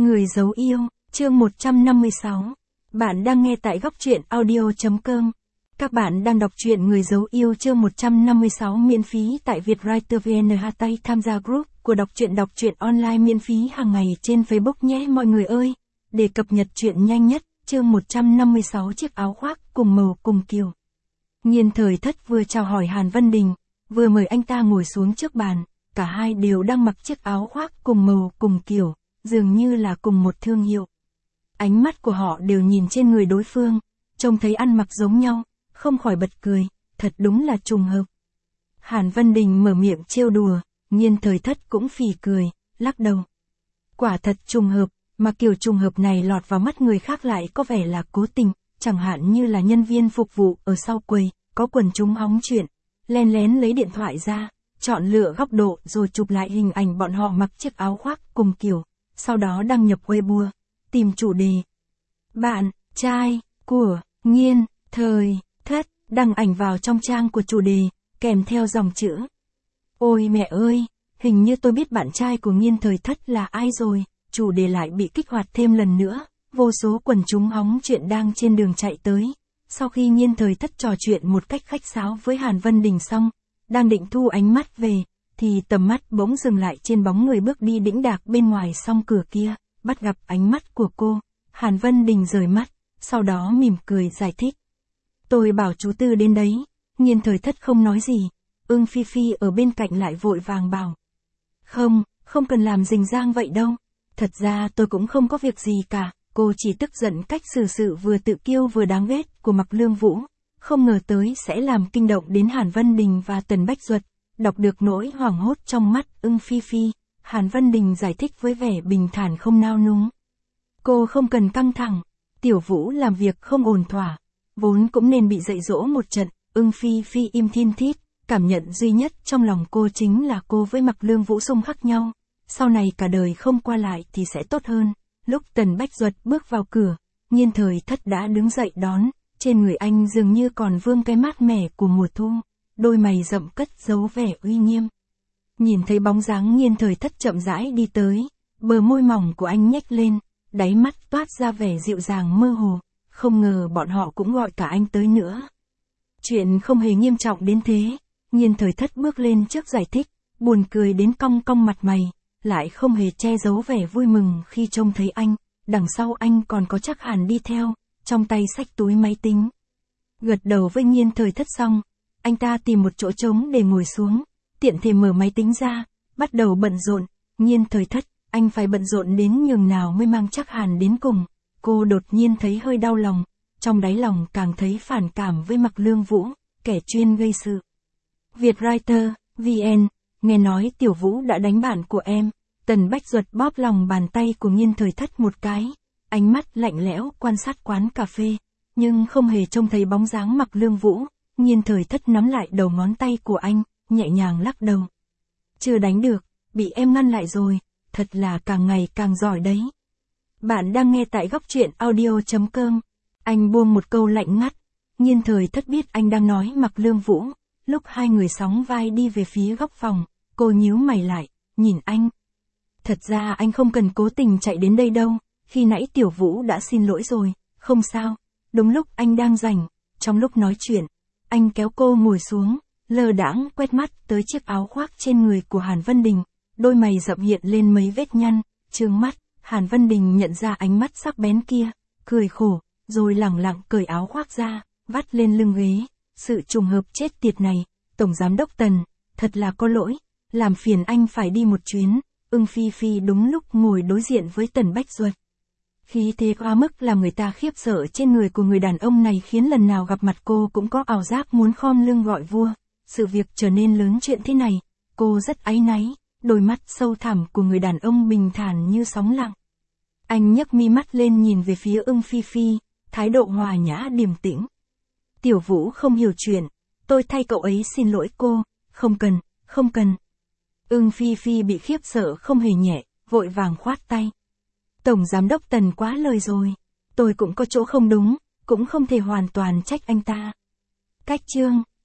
Người giấu yêu, chương 156. Bạn đang nghe tại góc truyện audio.com. Các bạn đang đọc truyện Người giấu yêu chương 156 miễn phí tại Vietwriter VN. Tay tham gia group của đọc truyện online miễn phí hàng ngày trên Facebook nhé mọi người ơi. Để cập nhật truyện nhanh nhất, chương 156 chiếc áo khoác cùng màu cùng kiểu. Nhiên Thời Thất vừa chào hỏi Hàn Vân Đình, vừa mời anh ta ngồi xuống trước bàn, cả hai đều đang mặc chiếc áo khoác cùng màu cùng kiểu, dường như là cùng một thương hiệu. Ánh mắt của họ đều nhìn trên người đối phương, trông thấy ăn mặc giống nhau, không khỏi bật cười, thật đúng là trùng hợp. Hàn Vân Đình mở miệng trêu đùa, Nhiên Thời Thất cũng phì cười, lắc đầu. Quả thật trùng hợp, mà kiểu trùng hợp này lọt vào mắt người khác lại có vẻ là cố tình, chẳng hạn như là nhân viên phục vụ ở sau quầy, có quần chúng hóng chuyện, len lén lấy điện thoại ra, chọn lựa góc độ rồi chụp lại hình ảnh bọn họ mặc chiếc áo khoác cùng kiểu, sau đó đăng nhập Weibo, tìm chủ đề. Bạn, trai, của, Nhiên, Thời, Thất, đăng ảnh vào trong trang của chủ đề, kèm theo dòng chữ. Ôi mẹ ơi, hình như tôi biết bạn trai của Nhiên Thời Thất là ai rồi, chủ đề lại bị kích hoạt thêm lần nữa, vô số quần chúng hóng chuyện đang trên đường chạy tới. Sau khi Nhiên Thời Thất trò chuyện một cách khách sáo với Hàn Vân Đình xong, đang định thu ánh mắt về, thì tầm mắt bỗng dừng lại trên bóng người bước đi đĩnh đạc bên ngoài song cửa kia, bắt gặp ánh mắt của cô. Hàn Vân Đình rời mắt, sau đó mỉm cười giải thích. Tôi bảo chú Tư đến đấy. Nhiên Thời Thất không nói gì, Ưng Phi Phi ở bên cạnh lại vội vàng bảo. Không cần làm rình rang vậy đâu. Thật ra tôi cũng không có việc gì cả, cô chỉ tức giận cách xử sự vừa tự kiêu vừa đáng ghét của Mạc Lương Vũ. Không ngờ tới sẽ làm kinh động đến Hàn Vân Đình và Tần Bách Duật. Đọc được nỗi hoảng hốt trong mắt Ưng Phi Phi, Hàn Vân Đình giải thích với vẻ bình thản không nao núng. Cô không cần căng thẳng, Tiểu Vũ làm việc không ổn thỏa, vốn cũng nên bị dạy dỗ một trận. Ưng Phi Phi im thin thít, cảm nhận duy nhất trong lòng cô chính là cô với Mạc Lương Vũ xung khắc nhau, sau này cả đời không qua lại thì sẽ tốt hơn. Lúc Tần Bách Duật bước vào cửa, Nhiên Thời Thất đã đứng dậy đón, trên người anh dường như còn vương cái mát mẻ của mùa thu, đôi mày rậm cất giấu vẻ uy nghiêm. Nhìn thấy bóng dáng Nhiên Thời Thất chậm rãi đi tới, bờ môi mỏng của anh nhếch lên, đáy mắt toát ra vẻ dịu dàng mơ hồ, không ngờ bọn họ cũng gọi cả anh tới nữa. Chuyện không hề nghiêm trọng đến thế, Nhiên Thời Thất bước lên trước giải thích, buồn cười đến cong cong mặt mày, lại không hề che giấu vẻ vui mừng khi trông thấy anh, đằng sau anh còn có Trác Hàn đi theo, trong tay xách túi máy tính. Gật đầu với Nhiên Thời Thất xong, anh ta tìm một chỗ trống để ngồi xuống, tiện thể mở máy tính ra, bắt đầu bận rộn. Nhiên Thời Thất, anh phải bận rộn đến nhường nào mới mang Trác Hàn đến cùng. Cô đột nhiên thấy hơi đau lòng, trong đáy lòng càng thấy phản cảm với Mạc Lương Vũ, kẻ chuyên gây sự. Vietwriter, VN, nghe nói Tiểu Vũ đã đánh bạn của em. Tần Bách Duật bóp lòng bàn tay của Nhiên Thời Thất một cái, ánh mắt lạnh lẽo quan sát quán cà phê, nhưng không hề trông thấy bóng dáng Mạc Lương Vũ. Nhiên Thời Thất nắm lại đầu ngón tay của anh, nhẹ nhàng lắc đầu. Chưa đánh được, bị em ngăn lại rồi, thật là càng ngày càng giỏi đấy. Bạn đang nghe tại góc truyện audio.com. Anh buông một câu lạnh ngắt. Nhiên Thời Thất biết anh đang nói Mạc Lương Vũ. Lúc hai người sóng vai đi về phía góc phòng, cô nhíu mày lại, nhìn anh. Thật ra anh không cần cố tình chạy đến đây đâu, khi nãy Tiểu Vũ đã xin lỗi rồi, không sao. Đúng lúc anh đang rảnh, trong lúc nói chuyện, anh kéo cô ngồi xuống, lơ đãng quét mắt tới chiếc áo khoác trên người của Hàn Vân Đình, đôi mày rậm hiện lên mấy vết nhăn, trương mắt. Hàn Vân Đình nhận ra ánh mắt sắc bén kia, cười khổ, rồi lẳng lặng cởi áo khoác ra, vắt lên lưng ghế. Sự trùng hợp chết tiệt này, Tổng Giám đốc Tần, thật là có lỗi, làm phiền anh phải đi một chuyến. Ưng Phi Phi đúng lúc ngồi đối diện với Tần Bách Duật. Khí thế quá mức làm người ta khiếp sợ trên người của người đàn ông này khiến lần nào gặp mặt cô cũng có ảo giác muốn khom lưng gọi vua. Sự việc trở nên lớn chuyện thế này, cô rất áy náy, đôi mắt sâu thẳm của người đàn ông bình thản như sóng lặng. Anh nhấc mi mắt lên nhìn về phía Ưng Phi Phi, thái độ hòa nhã điềm tĩnh. Tiểu Vũ không hiểu chuyện, tôi thay cậu ấy xin lỗi cô, không cần. Ưng Phi Phi bị khiếp sợ không hề nhẹ, vội vàng khoát tay. Tổng Giám đốc Tần quá lời rồi, tôi cũng có chỗ không đúng, cũng không thể hoàn toàn trách anh ta. Cách chương